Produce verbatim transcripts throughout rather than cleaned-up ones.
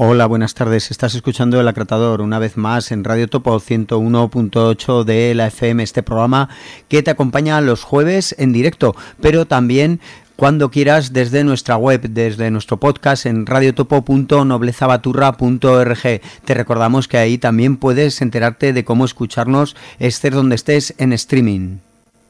Hola, buenas tardes. Estás escuchando El Acratador una vez más en Radio Topo ciento uno punto ocho de la F M, este programa que te acompaña los jueves en directo, pero también cuando quieras desde nuestra web, desde nuestro podcast en radiotopo punto noblezabaturra punto org. Te recordamos que ahí también puedes enterarte de cómo escucharnos estés donde estés en streaming.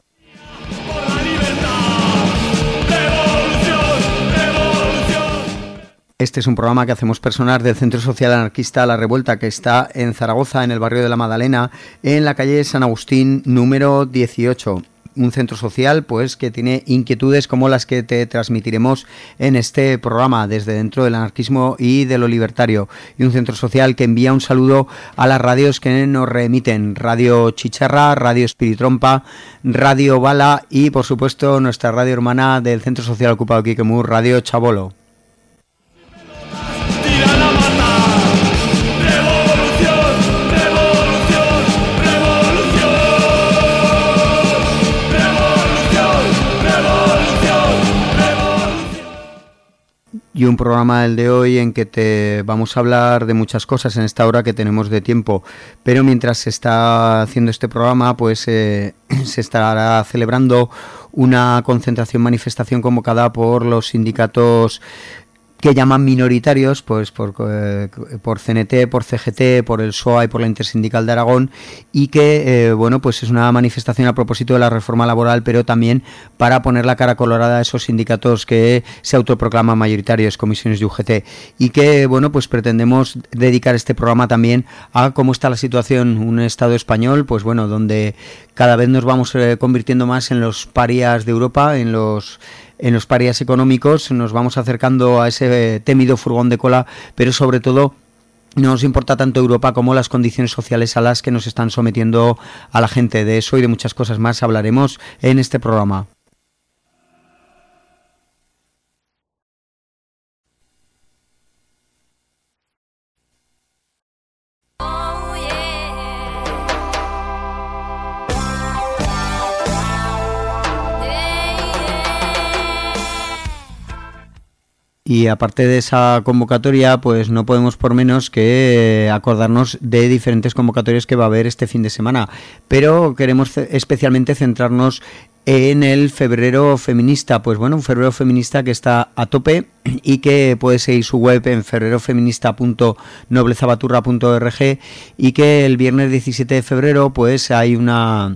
Este es un programa que hacemos personas del Centro Social Anarquista La Revuelta, que está en Zaragoza, en el barrio de La Madalena, en la calle San Agustín número dieciocho. Un centro social pues que tiene inquietudes como las que te transmitiremos en este programa desde dentro del anarquismo y de lo libertario, y un centro social que envía un saludo a las radios que nos remiten: Radio Chicharra, Radio Espiritrompa, Radio Bala y por supuesto nuestra radio hermana del Centro Social Ocupado Quiquemur, Radio Chabolo. Y un programa el de hoy en que te vamos a hablar de muchas cosas en esta hora que tenemos de tiempo, pero mientras se está haciendo este programa pues eh, se estará celebrando una concentración, manifestación convocada por los sindicatos que llaman minoritarios, pues por, eh, por C N T, por C G T, por el S O A y por la Intersindical de Aragón, y que eh, bueno pues es una manifestación a propósito de la reforma laboral, pero también para poner la cara colorada a esos sindicatos que se autoproclaman mayoritarios, comisiones de U G T, y que bueno pues pretendemos dedicar este programa también a cómo está la situación, un Estado español pues bueno donde cada vez nos vamos eh, convirtiendo más en los parias de Europa, en los en los parias económicos, nos vamos acercando a ese temido furgón de cola, pero sobre todo no nos importa tanto Europa como las condiciones sociales a las que nos están sometiendo a la gente. De eso y de muchas cosas más hablaremos en este programa. Y aparte de esa convocatoria, pues no podemos por menos que acordarnos de diferentes convocatorias que va a haber este fin de semana. Pero queremos especialmente centrarnos en el febrero feminista. Pues bueno, un febrero feminista que está a tope y que puede seguir su web en febrerofeminista punto noblezabaturra punto org, y que el viernes diecisiete de febrero pues hay una...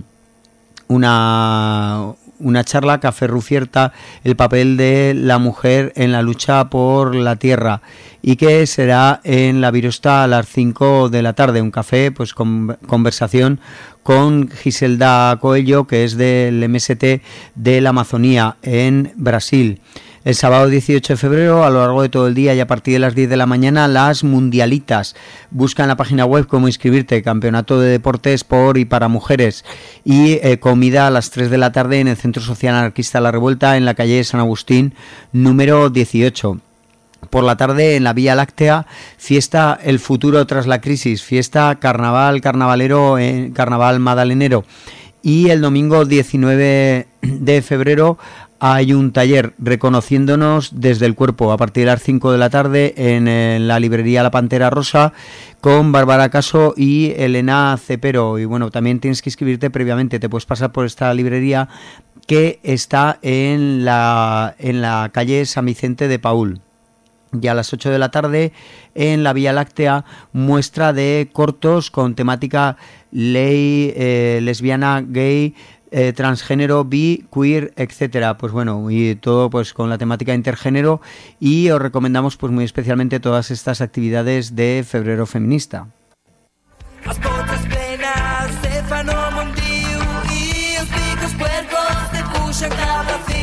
una una charla, Café Rufierta, el papel de la mujer en la lucha por la tierra, y que será en la Virosta a las cinco de la tarde, un café, pues con conversación con Giselda Coelho, que es del M S T de la Amazonía en Brasil. El sábado dieciocho de febrero, a lo largo de todo el día y a partir de las diez de la mañana, las mundialitas. Busca en la página web cómo inscribirte, campeonato de deportes por y para mujeres. Y eh, comida a las tres de la tarde en el Centro Social Anarquista La Revuelta, en la calle San Agustín, número dieciocho. Por la tarde, en la Vía Láctea, fiesta El Futuro tras la Crisis, fiesta carnaval, carnavalero, eh, carnaval madalenero. Y el domingo diecinueve de febrero hay un taller reconociéndonos desde el cuerpo a partir de las cinco de la tarde en, en la librería La Pantera Rosa con Bárbara Caso y Elena Cepero. Y bueno, también tienes que inscribirte previamente, te puedes pasar por esta librería que está en la, en la calle San Vicente de Paúl. Y a las ocho de la tarde en la Vía Láctea, muestra de cortos con temática ley, eh, lesbiana, gay, eh, transgénero, bi, queer, etcétera. Pues bueno, y todo pues con la temática intergénero, y os recomendamos pues muy especialmente todas estas actividades de Febrero Feminista. Las botas plenas de fano mundiu y los picos puercos de puxa cada fin.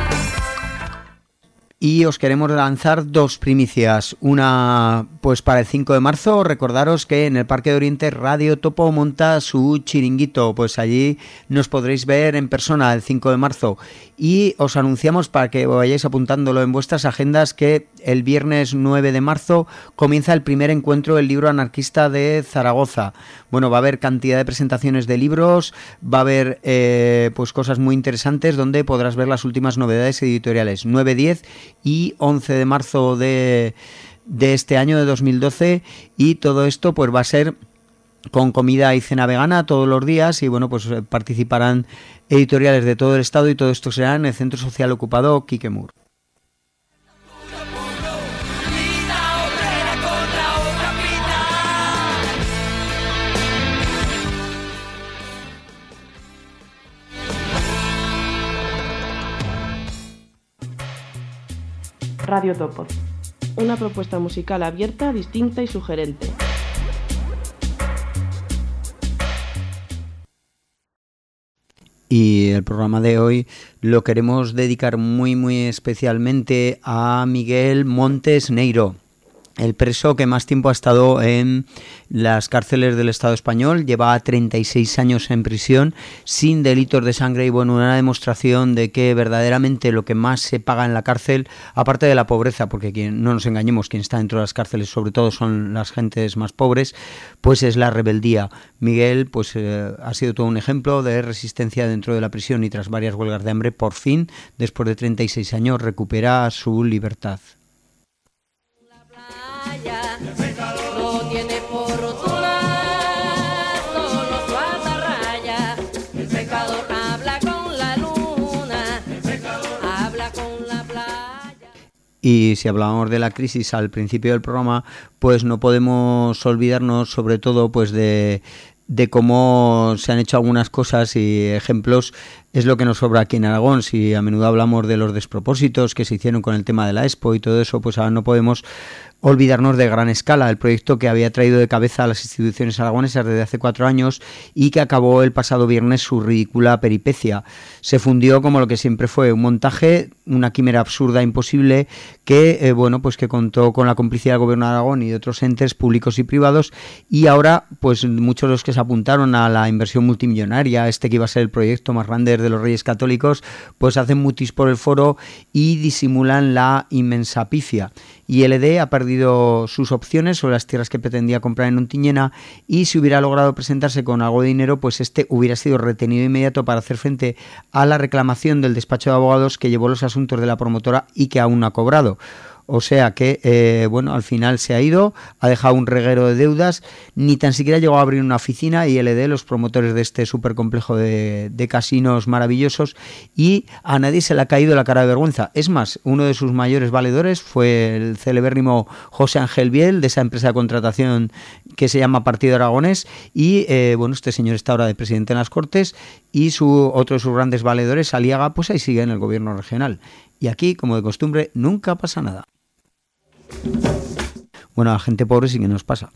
Y os queremos lanzar dos primicias, una pues para el cinco de marzo. Recordaros que en el Parque de Oriente Radio Topo monta su chiringuito, pues allí nos podréis ver en persona el cinco de marzo, y os anunciamos para que vayáis apuntándolo en vuestras agendas que el viernes nueve de marzo comienza el primer encuentro del libro anarquista de Zaragoza. Bueno, va a haber cantidad de presentaciones de libros, va a haber eh, pues cosas muy interesantes donde podrás ver las últimas novedades editoriales. nueve, diez y once de marzo de, de este año de dos mil doce, y todo esto pues va a ser con comida y cena vegana todos los días, y bueno, pues participarán editoriales de todo el estado, y todo esto será en el Centro Social Ocupado Quique Mur. Radio Topos, una propuesta musical abierta, distinta y sugerente. Y el programa de hoy lo queremos dedicar muy muy especialmente a Miguel Montes Neiro, el preso que más tiempo ha estado en las cárceles del Estado español. Lleva treinta y seis años en prisión sin delitos de sangre, y bueno, una demostración de que verdaderamente lo que más se paga en la cárcel, aparte de la pobreza, porque quien, no nos engañemos, quien está dentro de las cárceles sobre todo son las gentes más pobres, pues es la rebeldía. Miguel pues eh, ha sido todo un ejemplo de resistencia dentro de la prisión, y tras varias huelgas de hambre, por fin, después de treinta y seis años, recupera su libertad. No tiene por rotura, solo su atarraya. El pecador habla con la luna, el pecador habla con la playa. Y si hablábamos de la crisis al principio del programa, pues no podemos olvidarnos sobre todo pues de, de cómo se han hecho algunas cosas, y ejemplos es lo que nos sobra aquí en Aragón. Si a menudo hablamos de los despropósitos que se hicieron con el tema de la Expo y todo eso, pues ahora no podemos olvidarnos de Gran Escala, el proyecto que había traído de cabeza a las instituciones aragonesas desde hace cuatro años y que acabó el pasado viernes su ridícula peripecia. Se fundió como lo que siempre fue, un montaje, una quimera absurda, imposible, que eh, bueno, pues que contó con la complicidad del Gobierno de Aragón y de otros entes públicos y privados, y ahora pues muchos de los que se apuntaron a la inversión multimillonaria, este que iba a ser el proyecto más grande de los Reyes Católicos, pues hacen mutis por el foro y disimulan la inmensa pifia. Y L D ha perdido sus opciones sobre las tierras que pretendía comprar en Ontinyena, y si hubiera logrado presentarse con algo de dinero, pues este hubiera sido retenido inmediato para hacer frente a la reclamación del despacho de abogados que llevó los asuntos de la promotora y que aún no ha cobrado. O sea que, eh, bueno, al final se ha ido, ha dejado un reguero de deudas, ni tan siquiera llegó a abrir una oficina, y L D, los promotores de este supercomplejo de, de casinos maravillosos, y a nadie se le ha caído la cara de vergüenza. Es más, uno de sus mayores valedores fue el celebérrimo José Ángel Biel, de esa empresa de contratación que se llama Partido Aragonés, y eh, bueno, este señor está ahora de presidente en las Cortes, y su otro de sus grandes valedores, Aliaga, pues ahí sigue en el gobierno regional. Y aquí, como de costumbre, nunca pasa nada. Bueno, a la gente pobre sí que nos pasa.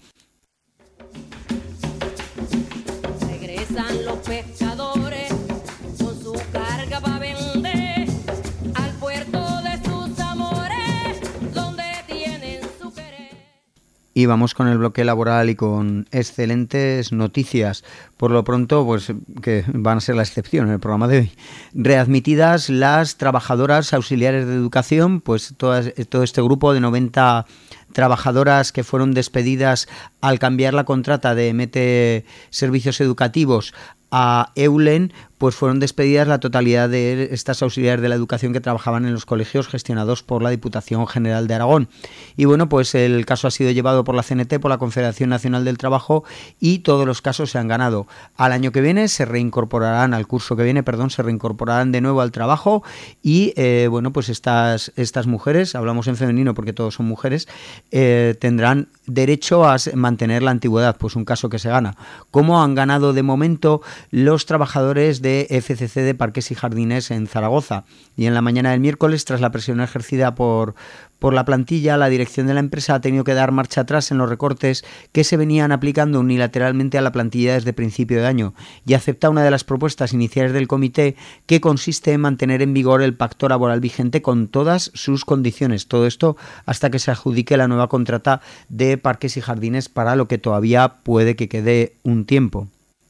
Regresan los pescadores con su carga para vender al puerto de sus amores, donde tienen su querer. Y vamos con el bloque laboral y con excelentes noticias. Por lo pronto, pues que van a ser la excepción en el programa de hoy. Readmitidas las trabajadoras auxiliares de educación, pues todas, todo este grupo de noventa trabajadoras que fueron despedidas al cambiar la contrata de Mete Servicios Educativos a Eulen, pues fueron despedidas la totalidad de estas auxiliares de la educación que trabajaban en los colegios gestionados por la Diputación General de Aragón. Y bueno, pues el caso ha sido llevado por la C N T, por la Confederación Nacional del Trabajo, y todos los casos se han ganado. Al año que viene se reincorporarán, al curso que viene, perdón, se reincorporarán de nuevo al trabajo, y eh, bueno, pues estas, estas mujeres, hablamos en femenino porque todos son mujeres, eh, tendrán derecho a mantener la antigüedad, pues un caso que se gana. ¿Cómo han ganado de momento los trabajadores de F C C de Parques y Jardines en Zaragoza? Y en la mañana del miércoles, tras la presión ejercida por, por la plantilla, la dirección de la empresa ha tenido que dar marcha atrás en los recortes que se venían aplicando unilateralmente a la plantilla desde principio de año, y acepta una de las propuestas iniciales del comité, que consiste en mantener en vigor el pacto laboral vigente con todas sus condiciones. Todo esto hasta que se adjudique la nueva contrata de Parques y Jardines, para lo que todavía puede que quede un tiempo.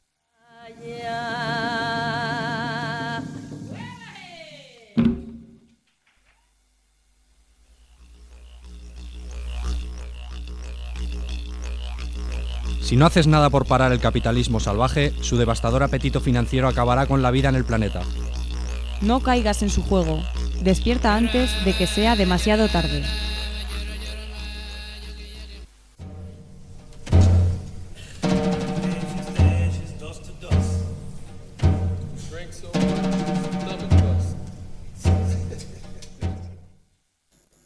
Si no haces nada por parar el capitalismo salvaje, su devastador apetito financiero acabará con la vida en el planeta. No caigas en su juego. Despierta antes de que sea demasiado tarde.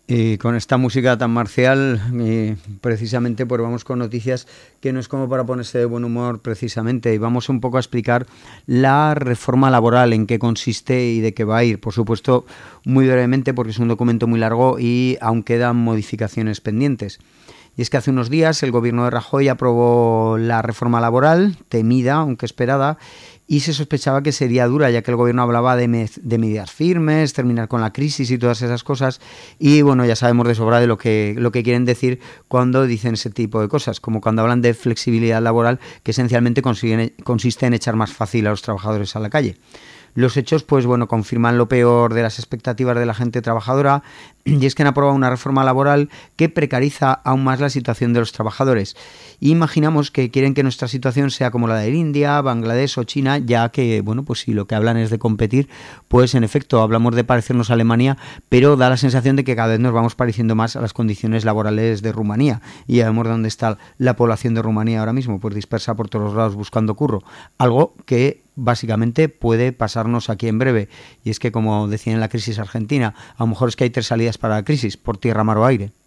Y con esta música tan marcial, y precisamente pues vamos con noticias que no es como para ponerse de buen humor precisamente, y vamos un poco a explicar la reforma laboral, en qué consiste y de qué va a ir. Por supuesto, muy brevemente porque es un documento muy largo y aún quedan modificaciones pendientes. Y es que hace unos días el gobierno de Rajoy aprobó la reforma laboral, temida, aunque esperada, y se sospechaba que sería dura, ya que el gobierno hablaba de, me- de medidas firmes, terminar con la crisis y todas esas cosas, y bueno, ya sabemos de sobra de lo que, lo que quieren decir cuando dicen ese tipo de cosas, como cuando hablan de flexibilidad laboral, que esencialmente consiguen, consiste en echar más fácil a los trabajadores a la calle. Los hechos, pues bueno, confirman lo peor de las expectativas de la gente trabajadora, y es que han aprobado una reforma laboral que precariza aún más la situación de los trabajadores. Y imaginamos que quieren que nuestra situación sea como la de India, Bangladesh o China, ya que, bueno, pues si lo que hablan es de competir, pues en efecto hablamos de parecernos a Alemania, pero da la sensación de que cada vez nos vamos pareciendo más a las condiciones laborales de Rumanía. Y ya vemos dónde está la población de Rumanía ahora mismo, pues dispersa por todos lados buscando curro. Algo que básicamente puede pasarnos aquí en breve, y es que, como decía en la crisis argentina, a lo mejor es que hay tres salidas para la crisis: por tierra, mar o aire.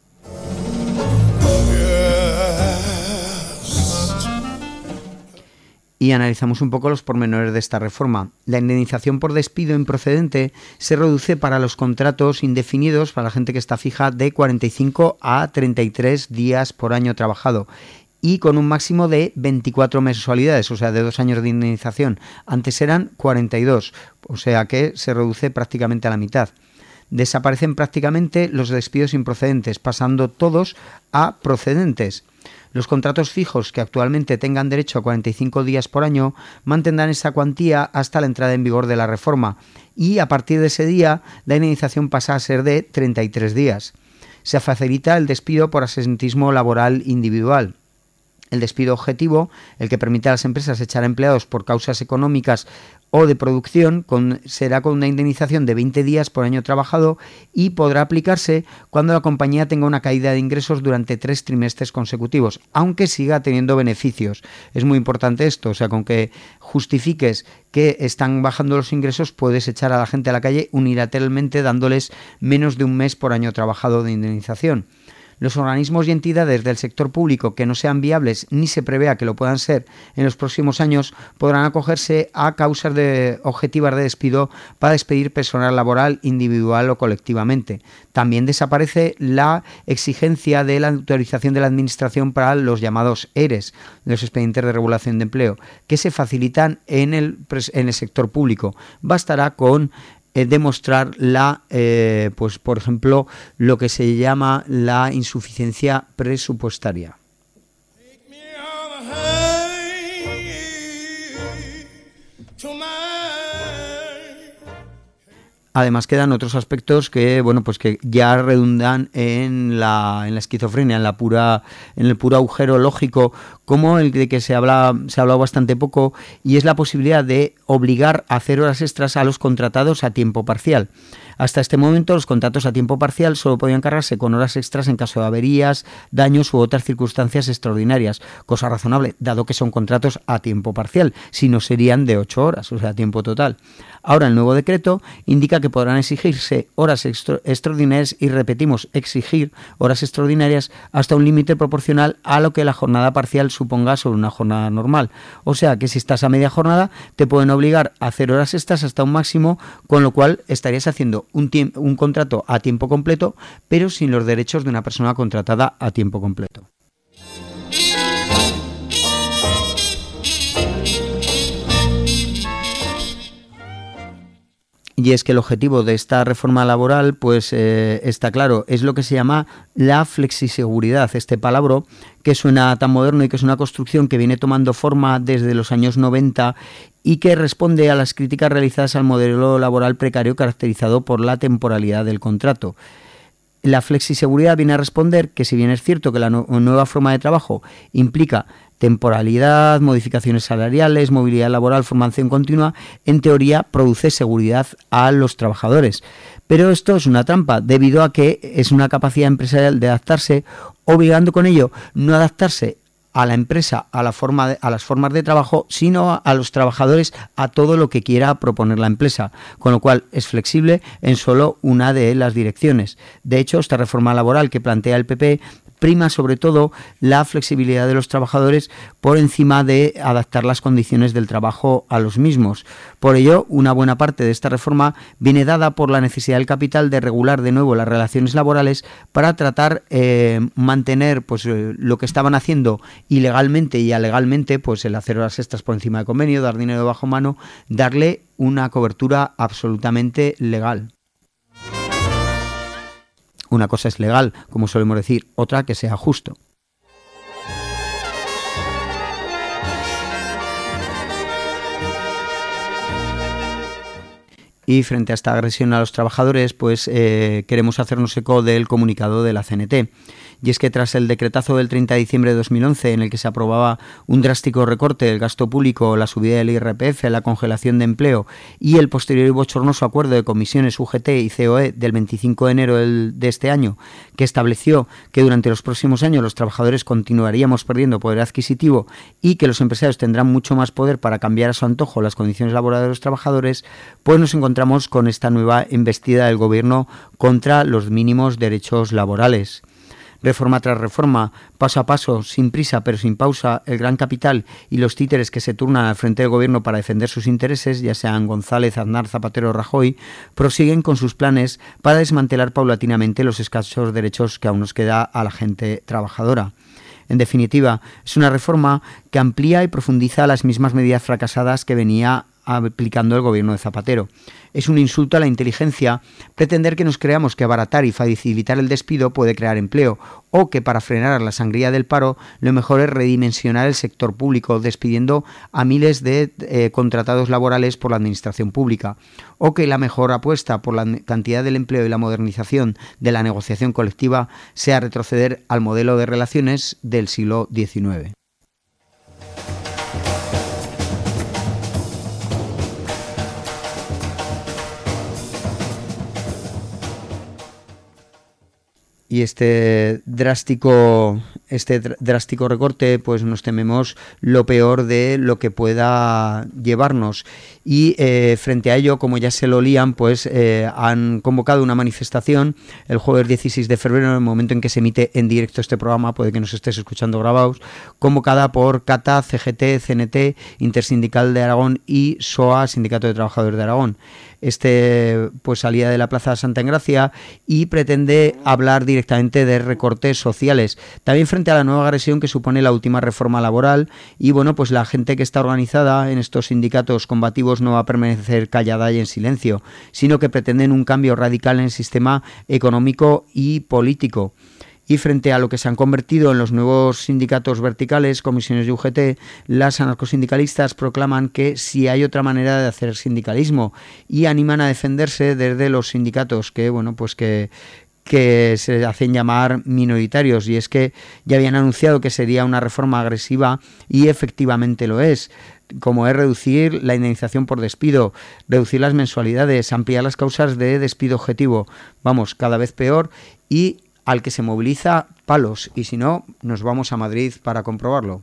Y analizamos un poco los pormenores de esta reforma. La indemnización por despido improcedente se reduce para los contratos indefinidos, para la gente que está fija, de cuarenta y cinco a treinta y tres días por año trabajado, y con un máximo de veinticuatro mensualidades, o sea, de dos años de indemnización. Antes eran cuarenta y dos, o sea que se reduce prácticamente a la mitad. Desaparecen prácticamente los despidos improcedentes, pasando todos a procedentes. Los contratos fijos que actualmente tengan derecho a cuarenta y cinco días por año mantendrán esa cuantía hasta la entrada en vigor de la reforma, y a partir de ese día la indemnización pasa a ser de treinta y tres días. Se facilita el despido por absentismo laboral individual. El despido objetivo, el que permite a las empresas echar a empleados por causas económicas o de producción, con, será con una indemnización de veinte días por año trabajado, y podrá aplicarse cuando la compañía tenga una caída de ingresos durante tres trimestres consecutivos, aunque siga teniendo beneficios. Es muy importante esto, o sea, con que justifiques que están bajando los ingresos, puedes echar a la gente a la calle unilateralmente dándoles menos de un mes por año trabajado de indemnización. Los organismos y entidades del sector público que no sean viables ni se prevea que lo puedan ser en los próximos años podrán acogerse a causas de objetivas de despido para despedir personal laboral individual o colectivamente. También desaparece la exigencia de la autorización de la Administración para los llamados E R Es, los expedientes de regulación de empleo, que se facilitan en el, en el sector público. Bastará con Eh, demostrar la, eh, pues por ejemplo, lo que se llama la insuficiencia presupuestaria. Además quedan otros aspectos que, bueno, pues que ya redundan en la, en la esquizofrenia, en la pura, en el puro agujero lógico, como el de que se habla, se ha hablado bastante poco, y es la posibilidad de obligar a hacer horas extras a los contratados a tiempo parcial. Hasta este momento los contratos a tiempo parcial solo podían cargarse con horas extras en caso de averías, daños u otras circunstancias extraordinarias, cosa razonable, dado que son contratos a tiempo parcial, si no serían de ocho horas, o sea, a tiempo total. Ahora el nuevo decreto indica que podrán exigirse horas extra- extraordinarias y, repetimos, exigir horas extraordinarias hasta un límite proporcional a lo que la jornada parcial suponga sobre una jornada normal. O sea que si estás a media jornada te pueden obligar a hacer horas extras hasta un máximo, con lo cual estarías haciendo un, tiemp- un contrato a tiempo completo, pero sin los derechos de una persona contratada a tiempo completo. Y es que el objetivo de esta reforma laboral, pues eh, está claro, es lo que se llama la flexiseguridad, este palabra que suena tan moderno y que es una construcción que viene tomando forma desde los años noventa y que responde a las críticas realizadas al modelo laboral precario caracterizado por la temporalidad del contrato. La flexiseguridad viene a responder que, si bien es cierto que la no- nueva forma de trabajo implica temporalidad, modificaciones salariales, movilidad laboral, formación continua, en teoría produce seguridad a los trabajadores. Pero esto es una trampa, debido a que es una capacidad empresarial de adaptarse, obligando con ello no adaptarse a la empresa, a la forma de, a las formas de trabajo, sino a los trabajadores a todo lo que quiera proponer la empresa, con lo cual es flexible en solo una de las direcciones. De hecho, esta reforma laboral que plantea el P P prima sobre todo la flexibilidad de los trabajadores por encima de adaptar las condiciones del trabajo a los mismos. Por ello, una buena parte de esta reforma viene dada por la necesidad del capital de regular de nuevo las relaciones laborales para tratar eh, mantener pues eh, lo que estaban haciendo ilegalmente y alegalmente, pues el hacer horas extras por encima de convenio, dar dinero bajo mano, darle una cobertura absolutamente legal. Una cosa es legal, como solemos decir, otra que sea justo. Y frente a esta agresión a los trabajadores, pues eh, queremos hacernos eco del comunicado de la C N T. Y es que tras el decretazo del treinta de diciembre de dos mil once, en el que se aprobaba un drástico recorte del gasto público, la subida del I R P F, la congelación de empleo y el posterior y bochornoso acuerdo de comisiones U G T y C O E del veinticinco de enero del, de este año, que estableció que durante los próximos años los trabajadores continuaríamos perdiendo poder adquisitivo y que los empresarios tendrán mucho más poder para cambiar a su antojo las condiciones laborales de los trabajadores, pues nos encontramos con esta nueva embestida del Gobierno contra los mínimos derechos laborales. Reforma tras reforma, paso a paso, sin prisa pero sin pausa, el gran capital y los títeres que se turnan al frente del Gobierno para defender sus intereses, ya sean González, Aznar, Zapatero o Rajoy, prosiguen con sus planes para desmantelar paulatinamente los escasos derechos que aún nos queda a la gente trabajadora. En definitiva, es una reforma que amplía y profundiza las mismas medidas fracasadas que venía aplicando el gobierno de Zapatero. Es un insulto a la inteligencia pretender que nos creamos que abaratar y facilitar el despido puede crear empleo, o que para frenar la sangría del paro lo mejor es redimensionar el sector público despidiendo a miles de eh, contratados laborales por la administración pública, o que la mejor apuesta por la cantidad del empleo y la modernización de la negociación colectiva sea retroceder al modelo de relaciones del siglo diecinueve. Y este drástico, este drástico recorte, pues nos tememos lo peor de lo que pueda llevarnos. Y eh, frente a ello, como ya se lo lían, pues eh, han convocado una manifestación el jueves dieciséis de febrero, en el momento en que se emite en directo este programa, puede que nos estés escuchando grabados, convocada por CATA, C G T, C N T, Intersindical de Aragón y S O A, Sindicato de Trabajadores de Aragón. Este pues salía de la Plaza de Santa Engracia y pretende hablar directamente de recortes sociales, también frente a la nueva agresión que supone la última reforma laboral. Y bueno, pues la gente que está organizada en estos sindicatos combativos no va a permanecer callada y en silencio, sino que pretenden un cambio radical en el sistema económico y político. Y frente a lo que se han convertido en los nuevos sindicatos verticales, comisiones de U G T, las anarcosindicalistas proclaman que si hay otra manera de hacer sindicalismo y animan a defenderse desde los sindicatos que, bueno, pues que que se hacen llamar minoritarios, y es que ya habían anunciado que sería una reforma agresiva y efectivamente lo es, como es reducir la indemnización por despido, reducir las mensualidades, ampliar las causas de despido objetivo, vamos, cada vez peor, y al que se moviliza palos, y si no, nos vamos a Madrid para comprobarlo.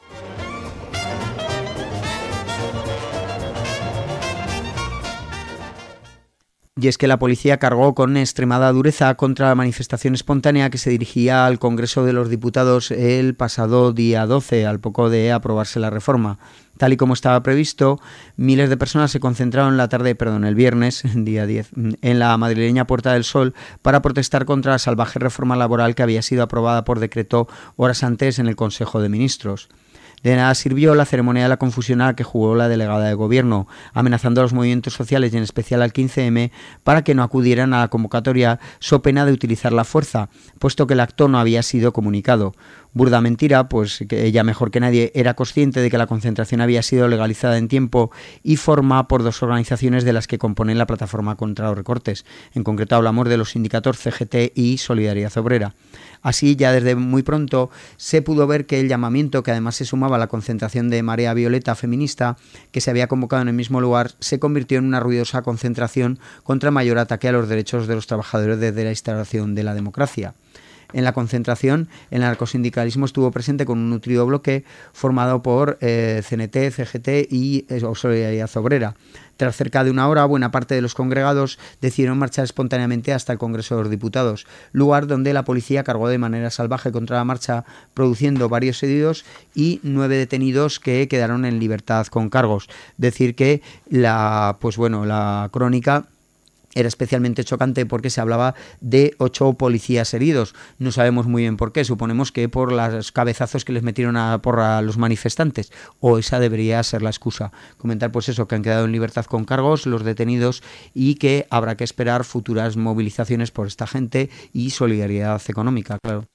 Y es que la policía cargó con extremada dureza contra la manifestación espontánea que se dirigía al Congreso de los Diputados el pasado día doce, al poco de aprobarse la reforma. Tal y como estaba previsto, miles de personas se concentraron la tarde, perdón, el viernes, día diez, en la madrileña Puerta del Sol para protestar contra la salvaje reforma laboral que había sido aprobada por decreto horas antes en el Consejo de Ministros. De nada sirvió la ceremonia de la confusión a la que jugó la delegada de gobierno, amenazando a los movimientos sociales y en especial al quince eme para que no acudieran a la convocatoria so pena de utilizar la fuerza, puesto que el acto no había sido comunicado. Burda mentira, pues que ella mejor que nadie era consciente de que la concentración había sido legalizada en tiempo y forma por dos organizaciones de las que componen la plataforma contra los recortes. En concreto hablamos de los sindicatos C G T y Solidaridad Obrera. Así, ya desde muy pronto se pudo ver que el llamamiento, que además se sumaba a la concentración de Marea Violeta feminista, que se había convocado en el mismo lugar, se convirtió en una ruidosa concentración contra el mayor ataque a los derechos de los trabajadores desde la instauración de la democracia. En la concentración, el narcosindicalismo estuvo presente con un nutrido bloque formado por eh, C N T, C G T y eh, Solidaridad Obrera. Tras cerca de una hora, buena parte de los congregados decidieron marchar espontáneamente hasta el Congreso de los Diputados, lugar donde la policía cargó de manera salvaje contra la marcha, produciendo varios heridos y nueve detenidos que quedaron en libertad con cargos. Decir que la, pues bueno, la crónica era especialmente chocante porque se hablaba de ocho policías heridos. No sabemos muy bien por qué. Suponemos que por los cabezazos que les metieron a, por a los manifestantes. O esa debería ser la excusa. Comentar pues eso, que han quedado en libertad con cargos los detenidos y que habrá que esperar futuras movilizaciones por esta gente y solidaridad económica, claro.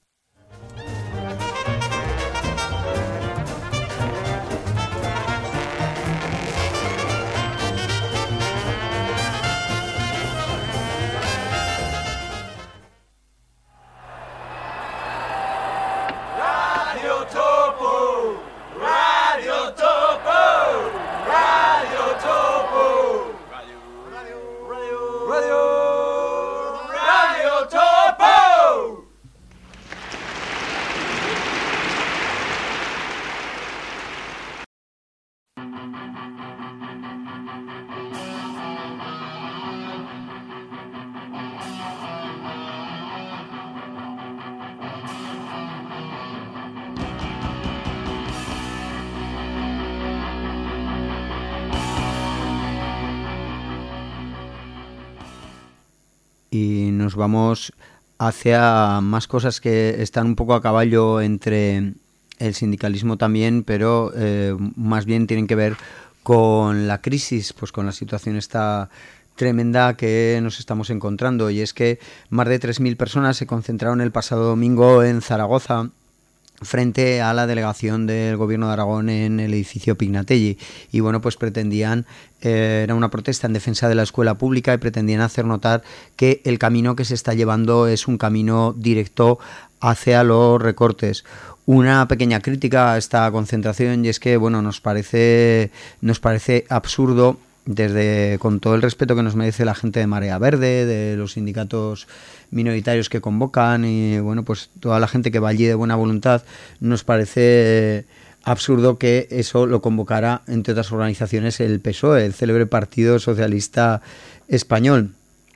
Y nos vamos hacia más cosas que están un poco a caballo entre el sindicalismo también, pero eh, más bien tienen que ver con la crisis, pues con la situación esta tremenda que nos estamos encontrando. Y es que más de tres mil personas se concentraron el pasado domingo en Zaragoza frente a la delegación del Gobierno de Aragón en el edificio Pignatelli. Y bueno, pues pretendían, eh, era una protesta en defensa de la escuela pública y pretendían hacer notar que el camino que se está llevando es un camino directo hacia los recortes. Una pequeña crítica a esta concentración, y es que bueno, nos parece, nos parece absurdo, desde con todo el respeto que nos merece la gente de Marea Verde, de los sindicatos minoritarios que convocan y bueno, pues toda la gente que va allí de buena voluntad, nos parece absurdo que eso lo convocara, entre otras organizaciones, el P S O E, el célebre Partido Socialista Español,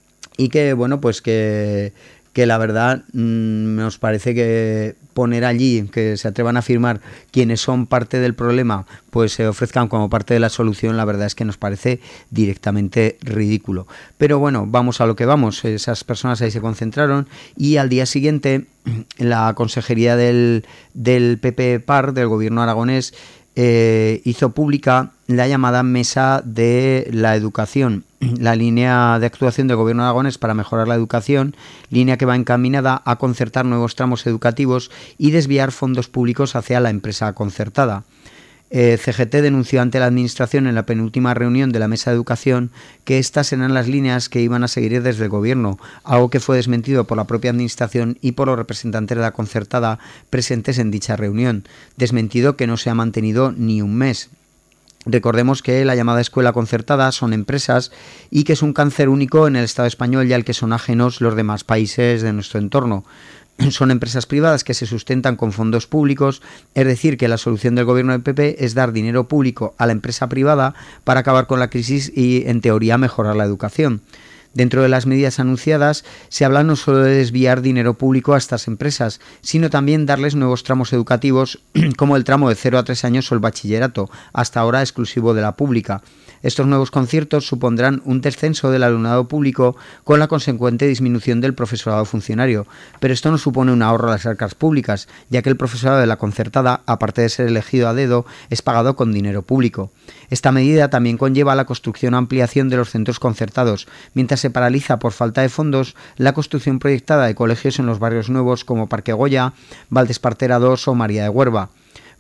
y que bueno, pues que que la verdad mmm, nos parece que poner allí, que se atrevan a afirmar quienes son parte del problema, pues se ofrezcan como parte de la solución, la verdad es que nos parece directamente ridículo. Pero bueno, vamos a lo que vamos. Esas personas ahí se concentraron y al día siguiente la consejería del, del P P P A R, del gobierno aragonés, eh, hizo pública la llamada Mesa de la Educación, la línea de actuación del Gobierno de Aragonés para mejorar la educación, línea que va encaminada a concertar nuevos tramos educativos y desviar fondos públicos hacia la empresa concertada. Eh, C G T denunció ante la Administración en la penúltima reunión de la Mesa de Educación que estas eran las líneas que iban a seguir desde el Gobierno, algo que fue desmentido por la propia Administración y por los representantes de la concertada presentes en dicha reunión, desmentido que no se ha mantenido ni un mes. Recordemos que la llamada escuela concertada son empresas y que es un cáncer único en el Estado español y al que son ajenos los demás países de nuestro entorno. Son empresas privadas que se sustentan con fondos públicos, es decir, que la solución del gobierno del P P es dar dinero público a la empresa privada para acabar con la crisis y, en teoría, mejorar la educación. Dentro de las medidas anunciadas se habla no solo de desviar dinero público a estas empresas, sino también darles nuevos tramos educativos como el tramo de cero a tres años o el bachillerato, hasta ahora exclusivo de la pública. Estos nuevos conciertos supondrán un descenso del alumnado público con la consecuente disminución del profesorado funcionario, pero esto no supone un ahorro a las arcas públicas, ya que el profesorado de la concertada, aparte de ser elegido a dedo, es pagado con dinero público. Esta medida también conlleva la construcción o ampliación de los centros concertados, mientras se paraliza por falta de fondos la construcción proyectada de colegios en los barrios nuevos como Parque Goya, Valdespartera dos o María de Huerva.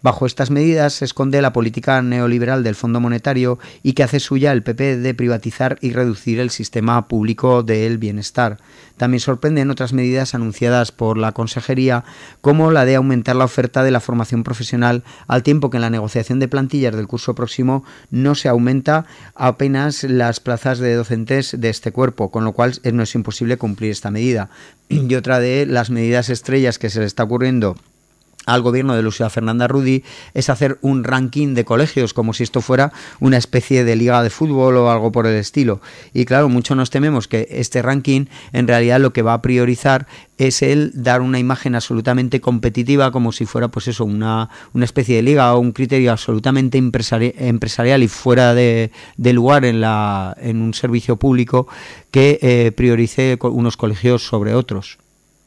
Bajo estas medidas se esconde la política neoliberal del Fondo Monetario y que hace suya el P P de privatizar y reducir el sistema público del bienestar. También sorprenden otras medidas anunciadas por la Consejería, como la de aumentar la oferta de la formación profesional, al tiempo que en la negociación de plantillas del curso próximo no se aumenta apenas las plazas de docentes de este cuerpo, con lo cual no es imposible cumplir esta medida. Y otra de las medidas estrellas que se le está ocurriendo al gobierno de Lucía Fernanda Rudy es hacer un ranking de colegios, como si esto fuera una especie de liga de fútbol o algo por el estilo. Y claro, mucho nos tememos que este ranking en realidad lo que va a priorizar es el dar una imagen absolutamente competitiva, como si fuera pues eso, una, una especie de liga o un criterio absolutamente empresari- empresarial y fuera de, de lugar en, la, en un servicio público que eh, priorice unos colegios sobre otros.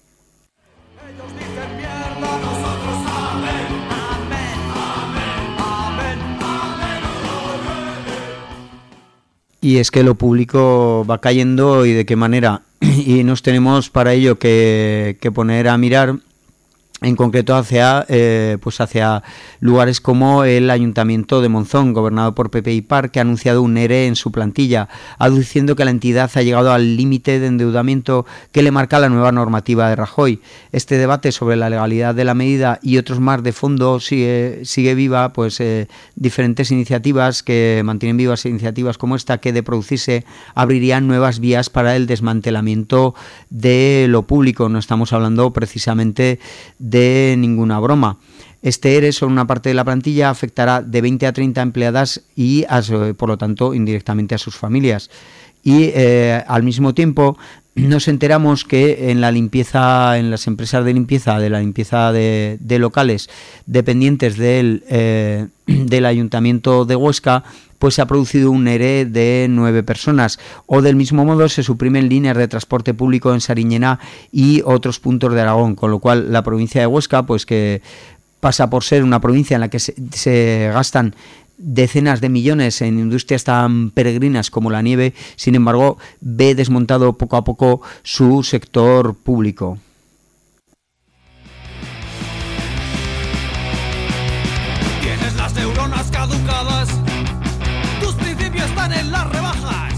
Y es que lo público va cayendo y de qué manera. Y nos tenemos para ello que, que poner a mirar en concreto hacia eh, pues hacia lugares como el Ayuntamiento de Monzón, gobernado por P P y P A R, que ha anunciado un ERE en su plantilla, aduciendo que la entidad ha llegado al límite de endeudamiento que le marca la nueva normativa de Rajoy. Este debate sobre la legalidad de la medida y otros más de fondo sigue, sigue viva, pues eh, diferentes iniciativas que mantienen vivas iniciativas como esta, que de producirse abrirían nuevas vías para el desmantelamiento de lo público. No estamos hablando precisamente de ninguna broma. Este ERE sobre una parte de la plantilla afectará de veinte a treinta empleadas y, a, por lo tanto, indirectamente a sus familias. Y eh, al mismo tiempo nos enteramos que en la limpieza, en las empresas de limpieza, de la limpieza de, de locales dependientes del, eh, del Ayuntamiento de Huesca, pues se ha producido un ERE de nueve personas, o del mismo modo se suprimen líneas de transporte público en Sariñena y otros puntos de Aragón, con lo cual la provincia de Huesca, pues que pasa por ser una provincia en la que se, se gastan decenas de millones en industrias tan peregrinas como la nieve, sin embargo ve desmontado poco a poco su sector público. Tienes las neuronas caducadas, tus principios están en las rebajas.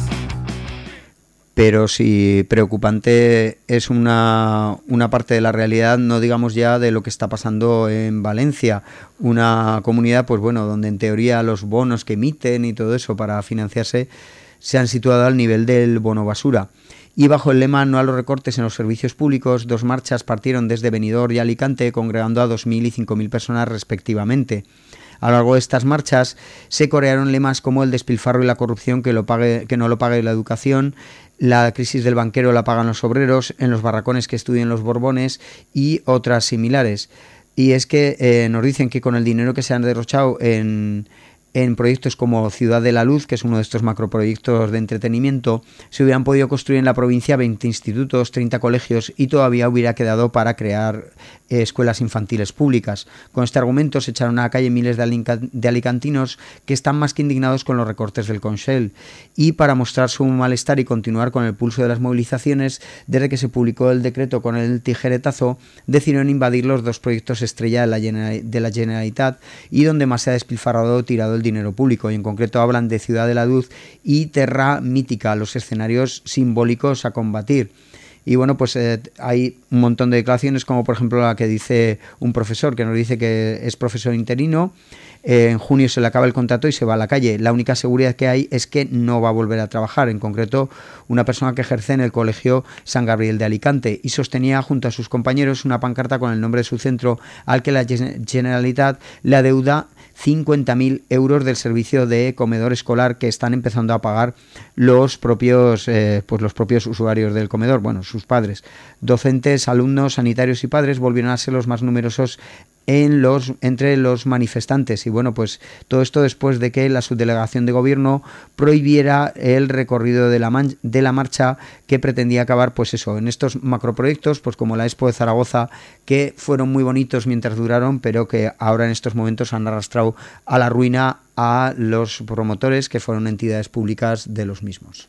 Pero si preocupante es una, una parte de la realidad, no digamos ya de lo que está pasando en Valencia, una comunidad pues bueno, donde en teoría los bonos que emiten y todo eso para financiarse se han situado al nivel del bono basura. Y bajo el lema "No a los recortes en los servicios públicos", dos marchas partieron desde Benidorm y Alicante, congregando a dos mil y cinco mil personas respectivamente. A lo largo de estas marchas se corearon lemas como el despilfarro y la corrupción, que, lo pague, que no lo pague la educación, la crisis del banquero la pagan los obreros, en los barracones que estudien los borbones y otras similares. Y es que eh, nos dicen que con el dinero que se han derrochado en, en proyectos como Ciudad de la Luz, que es uno de estos macroproyectos de entretenimiento, se hubieran podido construir en la provincia veinte institutos, treinta colegios y todavía hubiera quedado para crear eh, escuelas infantiles públicas. Con este argumento se echaron a la calle miles de, alica- de alicantinos que están más que indignados con los recortes del Conselh. Y para mostrar su malestar y continuar con el pulso de las movilizaciones, desde que se publicó el decreto con el tijeretazo, decidieron invadir los dos proyectos estrella de la, General- de la Generalitat y donde más se ha despilfarrado o tirado el dinero público, y en concreto hablan de Ciudad de la Luz y Terra Mítica, los escenarios simbólicos a combatir. Y bueno, pues eh, hay un montón de declaraciones, como por ejemplo la que dice un profesor, que nos dice que es profesor interino, eh, en junio se le acaba el contrato y se va a la calle. La única seguridad que hay es que no va a volver a trabajar. En concreto, una persona que ejerce en el Colegio San Gabriel de Alicante y sostenía junto a sus compañeros una pancarta con el nombre de su centro, al que la Generalitat le adeuda cincuenta mil euros del servicio de comedor escolar que están empezando a pagar los propios eh, pues los propios usuarios del comedor, bueno, sus padres. Docentes, alumnos, sanitarios y padres volvieron a ser los más numerosos en los entre los manifestantes. Y bueno, pues todo esto después de que la subdelegación de gobierno prohibiera el recorrido de la, man- de la marcha, que pretendía acabar pues eso, en estos macroproyectos, pues como la Expo de Zaragoza, que fueron muy bonitos mientras duraron, pero que ahora en estos momentos han arrastrado a la ruina a los promotores, que fueron entidades públicas de los mismos.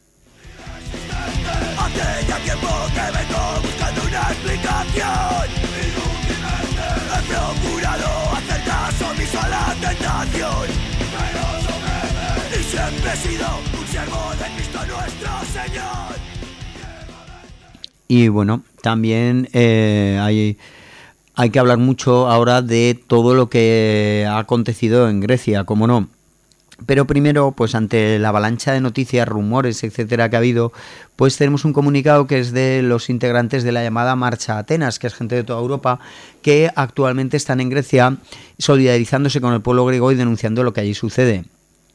Hace ya tiempo que vengo buscando una explicación. He procurado hacer caso sido un siervo de Cristo nuestro Señor. Y bueno, también eh, hay, hay que hablar mucho ahora de todo lo que ha acontecido en Grecia, como no. Pero primero, pues ante la avalancha de noticias, rumores, etcétera, que ha habido, pues tenemos un comunicado que es de los integrantes de la llamada Marcha Atenas, que es gente de toda Europa, que actualmente están en Grecia solidarizándose con el pueblo griego y denunciando lo que allí sucede.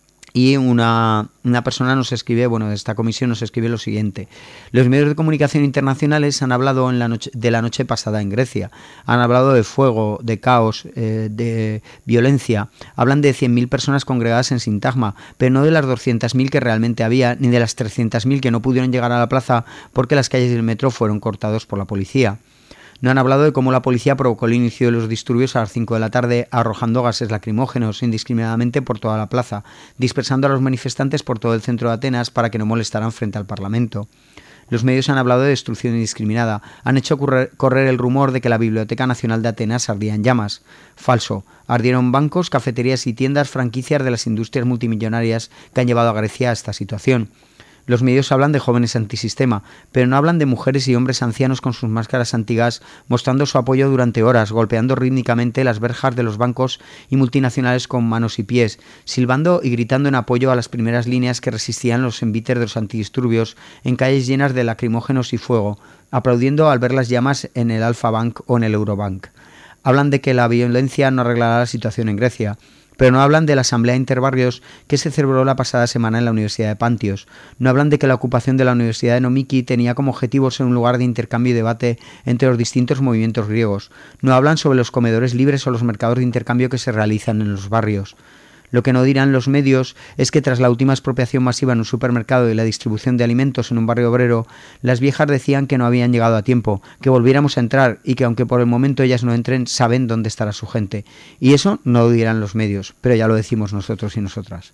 Y una, una persona nos escribe, bueno, de esta comisión nos escribe lo siguiente: los medios de comunicación internacionales han hablado en la noche, de la noche pasada en Grecia, han hablado de fuego, de caos, eh, de violencia, hablan de cien mil personas congregadas en Sintagma, pero no de las doscientas mil que realmente había, ni de las trescientas mil que no pudieron llegar a la plaza porque las calles del metro fueron cortados por la policía. No han hablado de cómo la policía provocó el inicio de los disturbios a las cinco de la tarde arrojando gases lacrimógenos indiscriminadamente por toda la plaza, dispersando a los manifestantes por todo el centro de Atenas para que no molestaran frente al Parlamento. Los medios han hablado de destrucción indiscriminada, han hecho correr, correr el rumor de que la Biblioteca Nacional de Atenas ardía en llamas. Falso. Ardieron bancos, cafeterías y tiendas franquicias de las industrias multimillonarias que han llevado a Grecia a esta situación. Los medios hablan de jóvenes antisistema, pero no hablan de mujeres y hombres ancianos con sus máscaras antigas mostrando su apoyo durante horas, golpeando rítmicamente las verjas de los bancos y multinacionales con manos y pies, silbando y gritando en apoyo a las primeras líneas que resistían los envites de los antidisturbios en calles llenas de lacrimógenos y fuego, aplaudiendo al ver las llamas en el Alfa Bank o en el Eurobank. Hablan de que la violencia no arreglará la situación en Grecia, pero no hablan de la asamblea interbarrios que se celebró la pasada semana en la Universidad de Pantios. No hablan de que la ocupación de la Universidad de Nomiki tenía como objetivo ser un lugar de intercambio y debate entre los distintos movimientos griegos. No hablan sobre los comedores libres o los mercados de intercambio que se realizan en los barrios. Lo que no dirán los medios es que tras la última expropiación masiva en un supermercado y la distribución de alimentos en un barrio obrero, las viejas decían que no habían llegado a tiempo, que volviéramos a entrar y que aunque por el momento ellas no entren, saben dónde estará su gente. Y eso no lo dirán los medios, pero ya lo decimos nosotros y nosotras.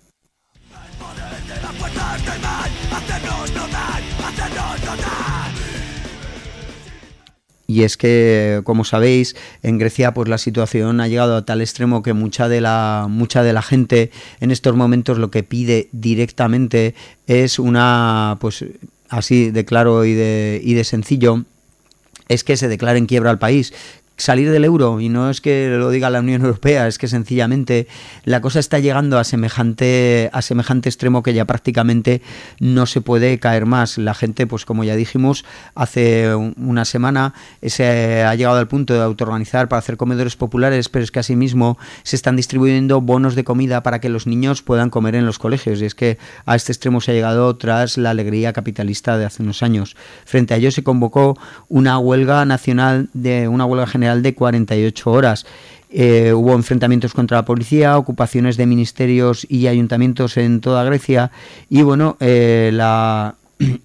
Y es que, como sabéis, en Grecia pues la situación ha llegado a tal extremo que mucha de la mucha de la gente en estos momentos lo que pide directamente es una, pues así de claro y de, y de sencillo, es que se declare en quiebra al país. Salir del euro, y no es que lo diga la Unión Europea, es que sencillamente la cosa está llegando a semejante a semejante extremo que ya prácticamente no se puede caer más. La gente, pues como ya dijimos hace una semana, se ha llegado al punto de autoorganizar para hacer comedores populares, pero es que asimismo se están distribuyendo bonos de comida para que los niños puedan comer en los colegios, y es que a este extremo se ha llegado tras la alegría capitalista de hace unos años. Frente a ello se convocó una huelga nacional, de una huelga general de cuarenta y ocho horas. Eh, hubo enfrentamientos contra la policía, ocupaciones de ministerios y ayuntamientos en toda Grecia y bueno, eh, la,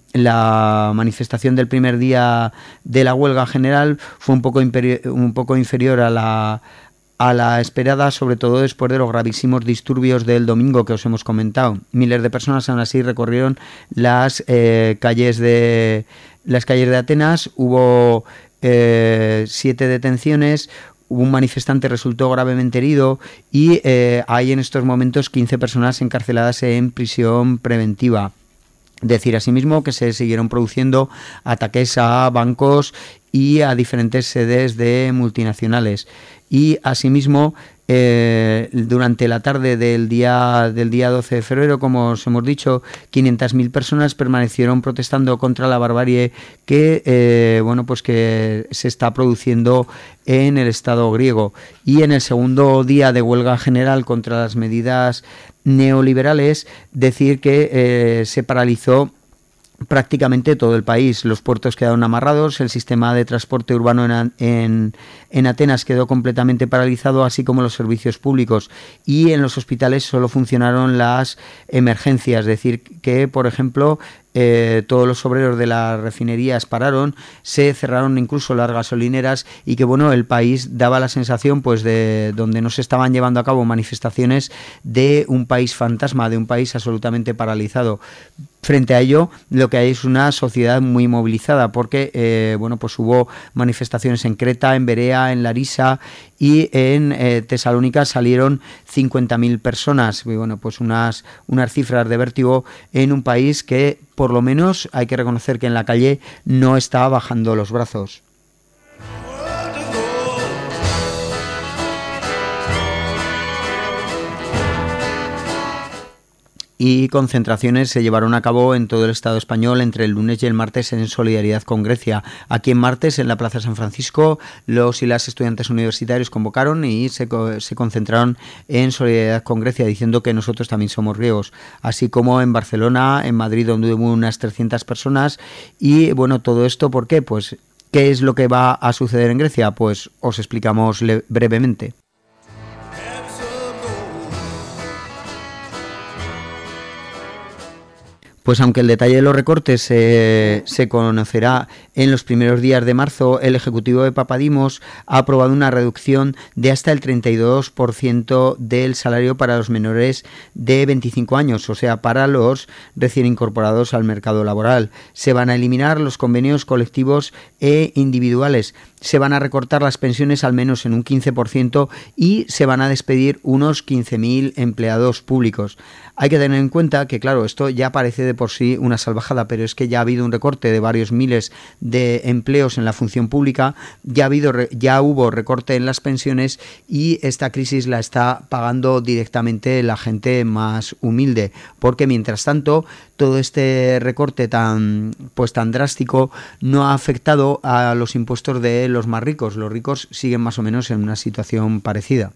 la manifestación del primer día de la huelga general fue un poco, imperi- un poco inferior a la a la esperada, sobre todo después de los gravísimos disturbios del domingo que os hemos comentado. Miles de personas aún así recorrieron las eh, calles de las calles de Atenas. Hubo eh, siete detenciones. Un manifestante resultó gravemente herido y eh, hay en estos momentos quince personas encarceladas en prisión preventiva. Decir asimismo que se siguieron produciendo ataques a bancos y a diferentes sedes de multinacionales. Y asimismo, eh, durante la tarde del día del día doce de febrero, como os hemos dicho, quinientas mil personas permanecieron protestando contra la barbarie que eh, bueno pues que se está produciendo en el Estado griego. Y en el segundo día de huelga general contra las medidas neoliberales, decir que eh, se paralizó prácticamente todo el país. Los puertos quedaron amarrados, el sistema de transporte urbano en, en, en Atenas quedó completamente paralizado, así como los servicios públicos, y en los hospitales solo funcionaron las emergencias, es decir, que por ejemplo Eh, todos los obreros de las refinerías pararon, se cerraron incluso las gasolineras y que bueno, el país daba la sensación pues de donde no se estaban llevando a cabo manifestaciones de un país fantasma, de un país absolutamente paralizado. Frente a ello, lo que hay es una sociedad muy movilizada porque eh, bueno, pues hubo manifestaciones en Creta, en Berea, en Larisa y en eh, Tesalónica salieron cincuenta mil personas. Y bueno, pues unas, unas cifras de vértigo en un país que, por lo menos, hay que reconocer que en la calle no está bajando los brazos. Y concentraciones se llevaron a cabo en todo el Estado español entre el lunes y el martes en solidaridad con Grecia. Aquí en martes, en la Plaza San Francisco, los y las estudiantes universitarios convocaron y se, se concentraron en solidaridad con Grecia, diciendo que nosotros también somos griegos. Así como en Barcelona, en Madrid, donde hubo unas trescientas personas. Y bueno, todo esto, ¿por qué? Pues, ¿qué es lo que va a suceder en Grecia? Pues os explicamos brevemente. Pues aunque el detalle de los recortes eh, se conocerá en los primeros días de marzo, el Ejecutivo de Papadimos ha aprobado una reducción de hasta el treinta y dos por ciento del salario para los menores de veinticinco años, o sea, para los recién incorporados al mercado laboral. Se van a eliminar los convenios colectivos e individuales, se van a recortar las pensiones al menos en un quince por ciento y se van a despedir unos quince mil empleados públicos. Hay que tener en cuenta que, claro, esto ya parece de por sí una salvajada, pero es que ya ha habido un recorte de varios miles de empleos en la función pública, ya ha habido, ya hubo recorte en las pensiones y esta crisis la está pagando directamente la gente más humilde, porque mientras tanto todo este recorte tan pues tan drástico no ha afectado a los impuestos de los más ricos. Los ricos siguen más o menos en una situación parecida.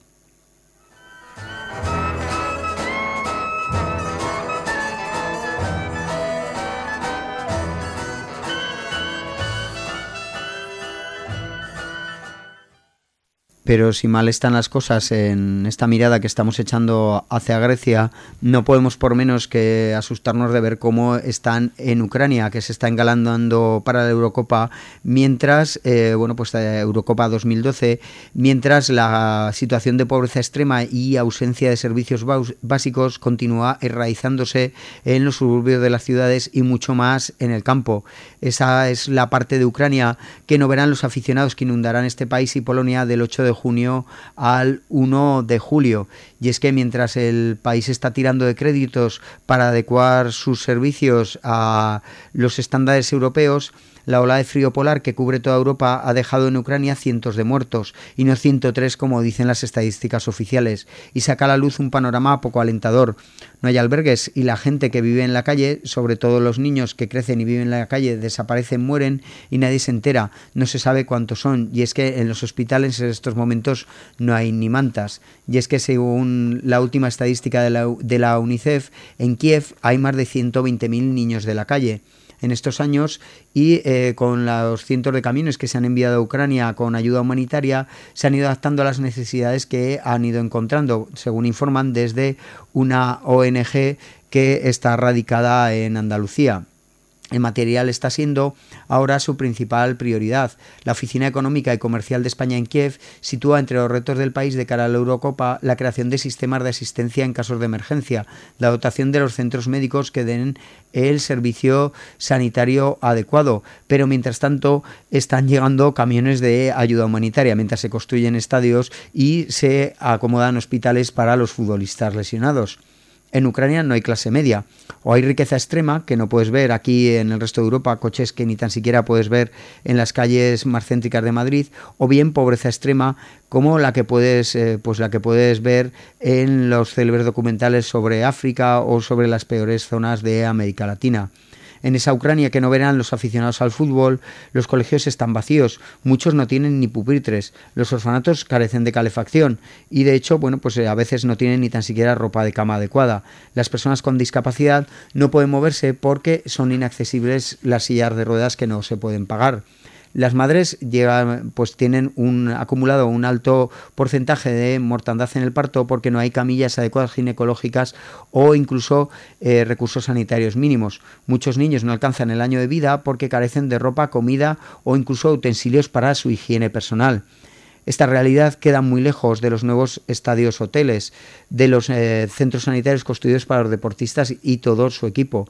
Pero si mal están las cosas en esta mirada que estamos echando hacia Grecia, no podemos por menos que asustarnos de ver cómo están en Ucrania, que se está engalanando para la Eurocopa, mientras, eh, bueno, pues la Eurocopa dos mil doce, mientras la situación de pobreza extrema y ausencia de servicios básicos continúa enraizándose en los suburbios de las ciudades y mucho más en el campo. Esa es la parte de Ucrania que no verán los aficionados que inundarán este país y Polonia del ocho de junio al uno de julio. Y es que mientras el país está tirando de créditos para adecuar sus servicios a los estándares europeos, la ola de frío polar que cubre toda Europa ha dejado en Ucrania cientos de muertos, y no ciento tres como dicen las estadísticas oficiales, y saca a la luz un panorama poco alentador. No hay albergues y la gente que vive en la calle, sobre todo los niños que crecen y viven en la calle, desaparecen, mueren y nadie se entera, no se sabe cuántos son, y es que en los hospitales en estos momentos no hay ni mantas. Y es que según la última estadística de la, de la UNICEF, en Kiev hay más de ciento veinte mil niños de la calle en estos años, y eh, con los cientos de camiones que se han enviado a Ucrania con ayuda humanitaria, se han ido adaptando a las necesidades que han ido encontrando, según informan desde una O N G que está radicada en Andalucía. El material está siendo ahora su principal prioridad. La Oficina Económica y Comercial de España en Kiev sitúa entre los retos del país de cara a la Eurocopa la creación de sistemas de asistencia en casos de emergencia, la dotación de los centros médicos que den el servicio sanitario adecuado, pero mientras tanto están llegando camiones de ayuda humanitaria mientras se construyen estadios y se acomodan hospitales para los futbolistas lesionados. En Ucrania no hay clase media, o hay riqueza extrema que no puedes ver aquí en el resto de Europa, coches que ni tan siquiera puedes ver en las calles más céntricas de Madrid, o bien pobreza extrema como la que puedes, eh, pues la que puedes ver en los célebres documentales sobre África o sobre las peores zonas de América Latina. En esa Ucrania que no verán los aficionados al fútbol, los colegios están vacíos, muchos no tienen ni pupitres, los orfanatos carecen de calefacción y de hecho, bueno, pues a veces no tienen ni tan siquiera ropa de cama adecuada. Las personas con discapacidad no pueden moverse porque son inaccesibles las sillas de ruedas que no se pueden pagar. Las madres llegan, pues tienen un acumulado un alto porcentaje de mortandad en el parto porque no hay camillas adecuadas ginecológicas o incluso eh, recursos sanitarios mínimos. Muchos niños no alcanzan el año de vida porque carecen de ropa, comida o incluso utensilios para su higiene personal. Esta realidad queda muy lejos de los nuevos estadios hoteles, de los eh, centros sanitarios construidos para los deportistas y todo su equipo.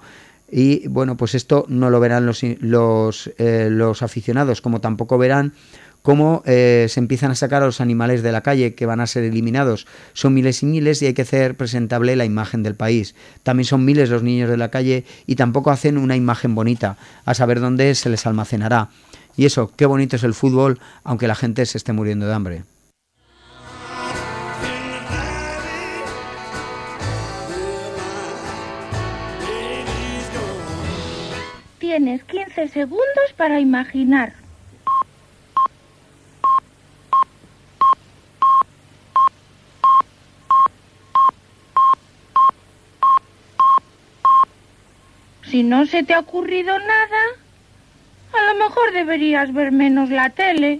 Y bueno, pues esto no lo verán los, los, eh, los aficionados, como tampoco verán cómo eh, se empiezan a sacar a los animales de la calle que van a ser eliminados. Son miles y miles y hay que hacer presentable la imagen del país. También son miles los niños de la calle y tampoco hacen una imagen bonita, a saber dónde se les almacenará. Y eso, qué bonito es el fútbol, aunque la gente se esté muriendo de hambre. Tienes quince segundos para imaginar. Si no se te ha ocurrido nada, a lo mejor deberías ver menos la tele.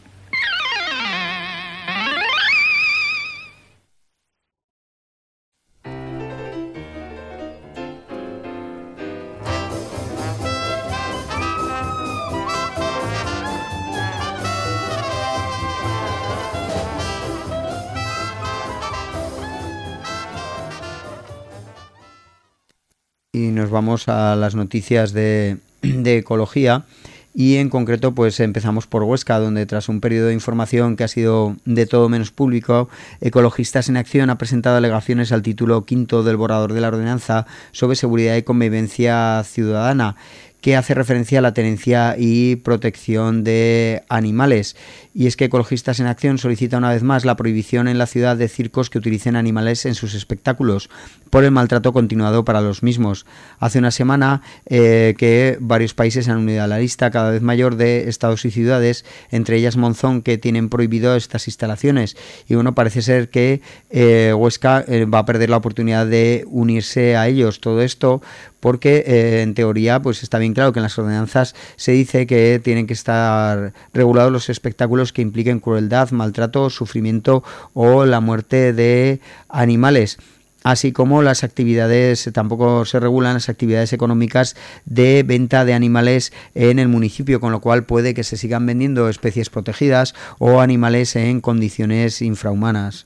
Y nos vamos a las noticias de, de ecología y en concreto pues empezamos por Huesca, donde tras un periodo de información que ha sido de todo menos público, Ecologistas en Acción ha presentado alegaciones al título quinto del borrador de la ordenanza sobre seguridad y convivencia ciudadana, que hace referencia a la tenencia y protección de animales. Y es que Ecologistas en Acción solicita una vez más la prohibición en la ciudad de circos que utilicen animales en sus espectáculos por el maltrato continuado para los mismos. Hace una semana eh, que varios países han unido a la lista cada vez mayor de estados y ciudades, entre ellas Monzón, que tienen prohibido estas instalaciones. Y bueno, parece ser que eh, Huesca eh, va a perder la oportunidad de unirse a ellos. Todo esto porque eh, en teoría pues está bien claro que en las ordenanzas se dice que tienen que estar regulados los espectáculos que impliquen crueldad, maltrato, sufrimiento o la muerte de animales, así como las actividades, tampoco se regulan las actividades económicas de venta de animales en el municipio, con lo cual puede que se sigan vendiendo especies protegidas o animales en condiciones infrahumanas.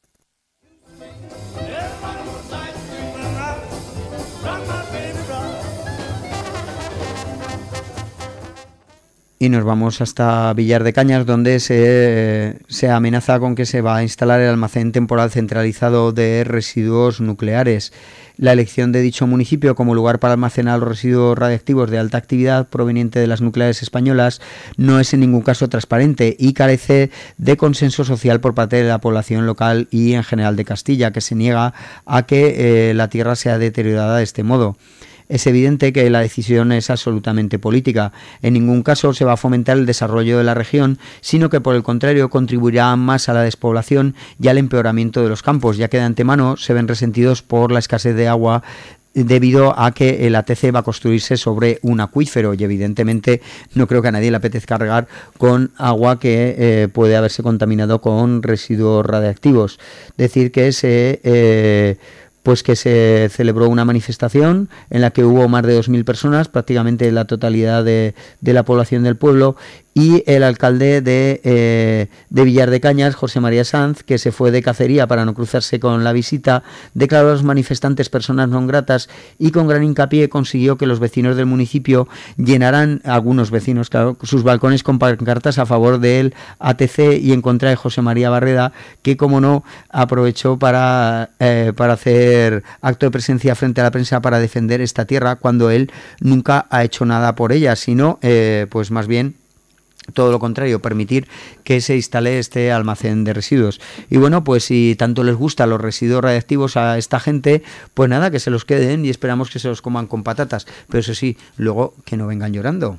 Y nos vamos hasta Villar de Cañas, donde se, se amenaza con que se va a instalar el almacén temporal centralizado de residuos nucleares. La elección de dicho municipio como lugar para almacenar los residuos radiactivos de alta actividad proveniente de las nucleares españolas no es en ningún caso transparente y carece de consenso social por parte de la población local y en general de Castilla, que se niega a que eh, la tierra sea deteriorada de este modo. Es evidente que la decisión es absolutamente política. En ningún caso se va a fomentar el desarrollo de la región, sino que por el contrario contribuirá más a la despoblación y al empeoramiento de los campos, ya que de antemano se ven resentidos por la escasez de agua debido a que el A T C va a construirse sobre un acuífero y evidentemente no creo que a nadie le apetezca regar con agua que eh, puede haberse contaminado con residuos radiactivos. Decir que se... Eh, pues que se celebró una manifestación en la que hubo más de dos mil personas, prácticamente la totalidad de, de la población del pueblo, y el alcalde de, eh, de Villar de Cañas, José María Sanz, que se fue de cacería para no cruzarse con la visita, declaró a los manifestantes personas non gratas y con gran hincapié consiguió que los vecinos del municipio llenaran, algunos vecinos, claro, sus balcones con pancartas a favor del A T C y en contra de José María Barreda, que como no aprovechó para, eh, para hacer acto de presencia frente a la prensa para defender esta tierra cuando él nunca ha hecho nada por ella, sino eh, pues más bien todo lo contrario, permitir que se instale este almacén de residuos. Y bueno, pues si tanto les gustan los residuos radiactivos a esta gente, pues nada, que se los queden y esperamos que se los coman con patatas. Pero eso sí, luego que no vengan llorando.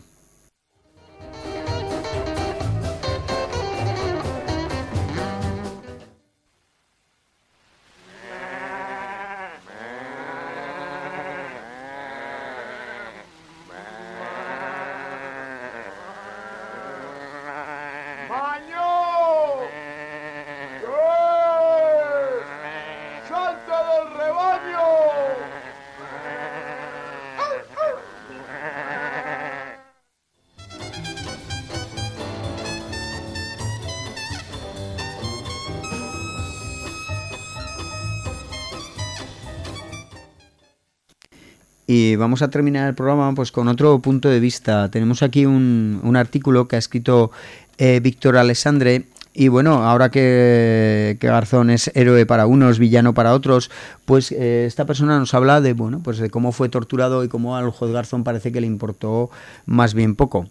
Y vamos a terminar el programa pues con otro punto de vista. Tenemos aquí un, un artículo que ha escrito eh, Víctor Alessandre. Y bueno, ahora que, que Garzón es héroe para unos, villano para otros, pues eh, esta persona nos habla de bueno, pues de cómo fue torturado y cómo al juez Garzón parece que le importó más bien poco.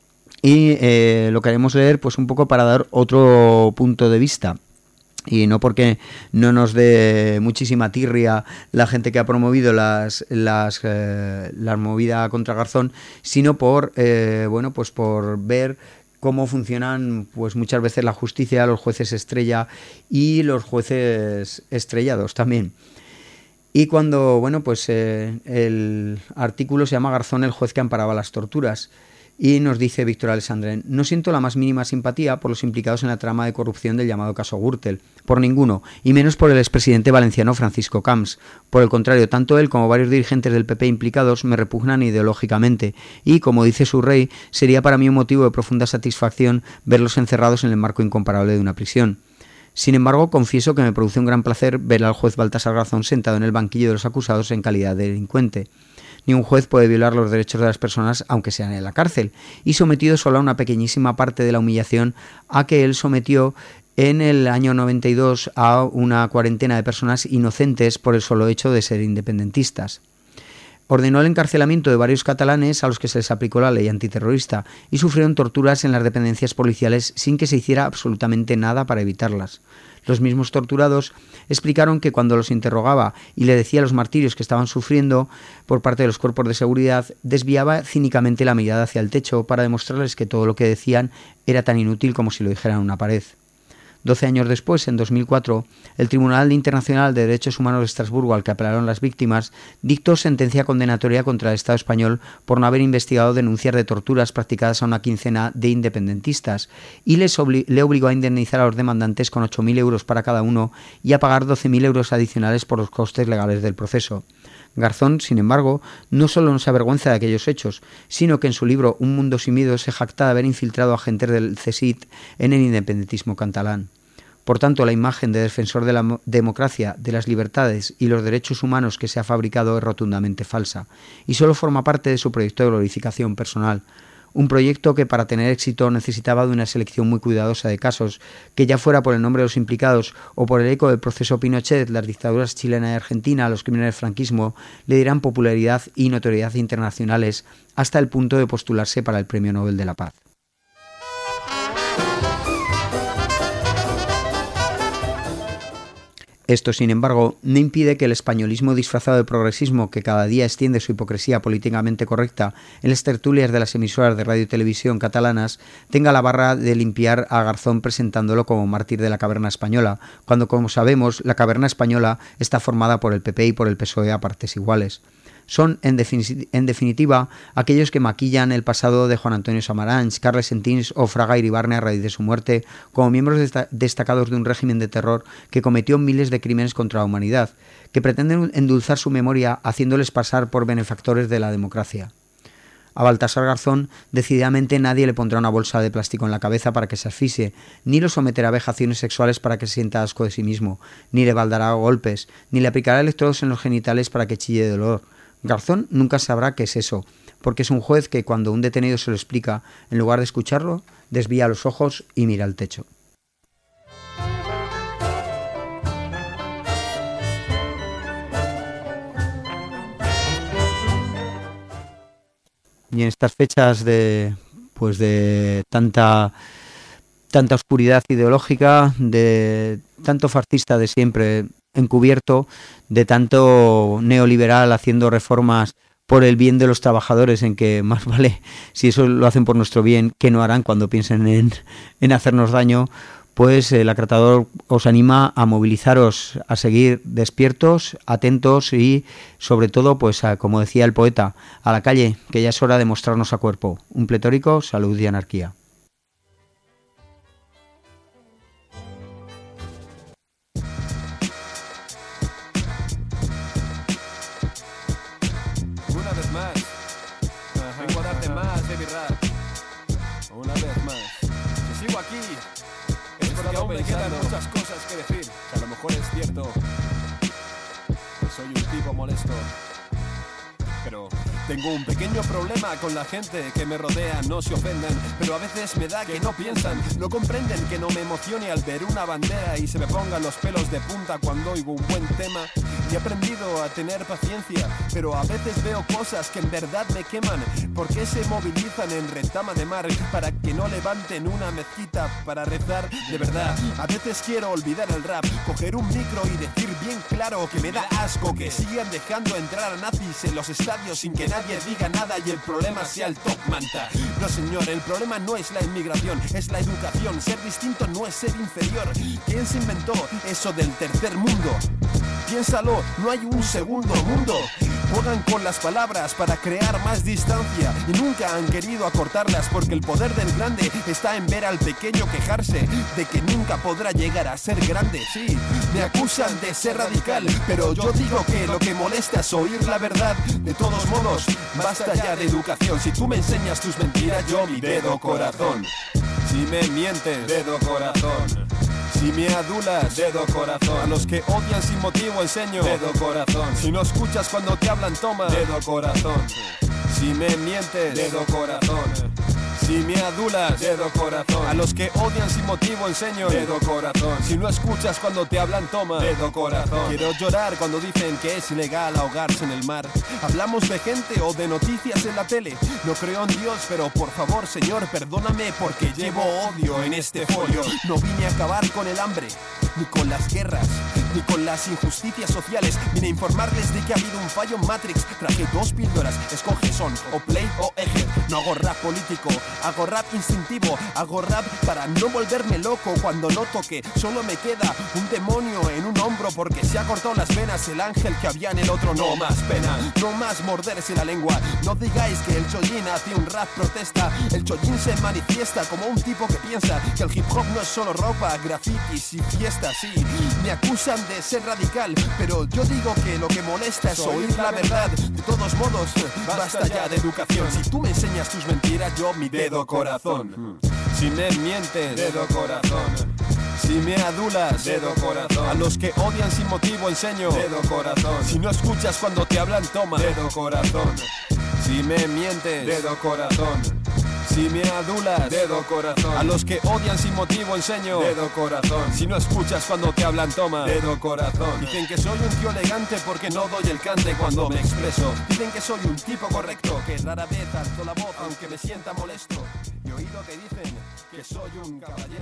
Y eh, lo queremos leer pues un poco para dar otro punto de vista. Y no porque no nos dé muchísima tirria la gente que ha promovido las las eh, la movida contra Garzón, sino por eh, bueno pues por ver cómo funcionan pues muchas veces la justicia, los jueces estrella y los jueces estrellados también. Y cuando bueno pues eh, el artículo se llama Garzón, el juez que amparaba las torturas. Y nos dice Víctor Alessandre: no siento la más mínima simpatía por los implicados en la trama de corrupción del llamado caso Gürtel, por ninguno, y menos por el expresidente valenciano Francisco Camps. Por el contrario, tanto él como varios dirigentes del P P implicados me repugnan ideológicamente, y, como dice su rey, sería para mí un motivo de profunda satisfacción verlos encerrados en el marco incomparable de una prisión. Sin embargo, confieso que me produce un gran placer ver al juez Baltasar Garzón sentado en el banquillo de los acusados en calidad de delincuente. Ni un juez puede violar los derechos de las personas aunque sean en la cárcel, y sometido solo a una pequeñísima parte de la humillación a que él sometió en el año noventa y dos a una cuarentena de personas inocentes por el solo hecho de ser independentistas. Ordenó el encarcelamiento de varios catalanes a los que se les aplicó la ley antiterrorista y sufrieron torturas en las dependencias policiales sin que se hiciera absolutamente nada para evitarlas. Los mismos torturados explicaron que cuando los interrogaba y le decía los martirios que estaban sufriendo por parte de los cuerpos de seguridad, desviaba cínicamente la mirada hacia el techo para demostrarles que todo lo que decían era tan inútil como si lo dijeran en una pared. Doce años después, en dos mil cuatro, el Tribunal Internacional de Derechos Humanos de Estrasburgo, al que apelaron las víctimas, dictó sentencia condenatoria contra el Estado español por no haber investigado denuncias de torturas practicadas a una quincena de independentistas y les obli- le obligó a indemnizar a los demandantes con ocho mil euros para cada uno y a pagar doce mil euros adicionales por los costes legales del proceso. Garzón, sin embargo, no solo no se avergüenza de aquellos hechos, sino que en su libro Un mundo sin miedo se jacta de haber infiltrado agentes del C S I T en el independentismo catalán. Por tanto, la imagen de defensor de la democracia, de las libertades y los derechos humanos que se ha fabricado es rotundamente falsa, y solo forma parte de su proyecto de glorificación personal. Un proyecto que para tener éxito necesitaba de una selección muy cuidadosa de casos, que ya fuera por el nombre de los implicados o por el eco del proceso Pinochet, las dictaduras chilena y argentina, los crímenes del franquismo, le dieran popularidad y notoriedad internacionales hasta el punto de postularse para el Premio Nobel de la Paz. Esto, sin embargo, no impide que el españolismo disfrazado de progresismo que cada día extiende su hipocresía políticamente correcta en las tertulias de las emisoras de radio y televisión catalanas tenga la barra de limpiar a Garzón presentándolo como mártir de la caverna española, cuando, como sabemos, la caverna española está formada por el P P y por el P S O E a partes iguales. Son, en, defini- en definitiva, aquellos que maquillan el pasado de Juan Antonio Samaranch, Carles Sentins o Fraga Iribarne a raíz de su muerte, como miembros desta- destacados de un régimen de terror que cometió miles de crímenes contra la humanidad, que pretenden endulzar su memoria haciéndoles pasar por benefactores de la democracia. A Baltasar Garzón decididamente nadie le pondrá una bolsa de plástico en la cabeza para que se asfixie, ni lo someterá a vejaciones sexuales para que se sienta asco de sí mismo, ni le baldará golpes, ni le aplicará electrodos en los genitales para que chille de dolor. Garzón nunca sabrá qué es eso, porque es un juez que cuando un detenido se lo explica, en lugar de escucharlo, desvía los ojos y mira al techo. Y en estas fechas de pues de tanta tanta oscuridad ideológica, de tanto fascista de siempre encubierto, de tanto neoliberal haciendo reformas por el bien de los trabajadores, en que más vale, si eso lo hacen por nuestro bien, que no harán cuando piensen en, en hacernos daño, pues el Acratador os anima a movilizaros, a seguir despiertos, atentos y sobre todo, pues a, como decía el poeta, a la calle, que ya es hora de mostrarnos a cuerpo. Un pletórico, salud y anarquía. Una vez más, vengo a darte más de mi rap. Una vez más, si sigo aquí es porque aún me quedan muchas cosas que decir, que a lo mejor es cierto que soy un tipo molesto. pero tengo un pequeño problema con la gente que me rodea. No se ofendan, pero a veces me da que no piensan, no comprenden que no me emocione al ver una bandera y se me pongan los pelos de punta cuando oigo un buen tema. Y he aprendido a tener paciencia, pero a veces veo cosas que en verdad me queman. ¿Por qué se movilizan en retama de mar para que no levanten una mezquita para rezar? De verdad, a veces quiero olvidar el rap, coger un micro y decir bien claro que me da asco que sigan dejando entrar a nazis en los estadios sin que nadie diga nada y el problema sea el top manta. No señor, el problema no es la inmigración, es la educación. Ser distinto no es ser inferior. ¿Quién se inventó eso del tercer mundo? Piénsalo, no hay un segundo mundo. Juegan con las palabras para crear más distancia y nunca han querido acortarlas, porque el poder del grande está en ver al pequeño quejarse de que nunca podrá llegar a ser grande. Sí, me acusan de ser radical, pero yo digo que lo que molesta es oír la verdad. De todos modos, basta ya de educación. Si tú me enseñas tus mentiras, yo mi dedo corazón. Si me mientes, dedo corazón. Si me adulas, dedo corazón. A los que odian sin motivo enseño, dedo corazón. Si no escuchas cuando te hablan, toma, dedo corazón. Si me mientes, dedo corazón. Si me adulas, dedo corazón. A los que odian sin motivo enseño, dedo corazón. Si no escuchas cuando te hablan, toma, dedo corazón. Quiero llorar cuando dicen que es ilegal ahogarse en el mar. ¿Hablamos de gente o de noticias en la tele? No creo en Dios, pero por favor, Señor, perdóname porque llevo odio en este folio. No vine a acabar con el hambre, ni con las guerras, ni con las injusticias sociales. Vine a informarles de que ha habido un fallo en Matrix. Traje dos píldoras, escoge son o play o eje. No hago rap político, hago rap instintivo. Hago rap para no volverme loco cuando noto que solo me queda un demonio en un hombro porque se ha cortado las venas el ángel que había en el otro. No más pena, no más morderse la lengua. No digáis que el Chollín hace un rap protesta. El Chollín se manifiesta como un tipo que piensa que el hip hop no es solo ropa, grafitis y fiestas. Sí, me acusan de ser radical, pero yo digo que lo que molesta es oír la verdad. De todos modos, basta ya de educación. Si tú me enseñas tus mentiras, yo mi dedo corazón. Si me mientes, dedo corazón. Si me adulas, dedo corazón. A los que odian sin motivo enseño, dedo corazón. Si no escuchas cuando te hablan, toma, dedo corazón. Si me mientes, dedo corazón. Si me adulas, dedo corazón. A los que odian sin motivo enseño, dedo corazón. Si no escuchas cuando te hablan, toma, dedo corazón. Dicen que soy un tío elegante porque no doy el cante cuando me expreso. Dicen que soy un tipo correcto, que rara vez alzo la voz aunque me sienta molesto. Y oído que dicen que soy un caballero.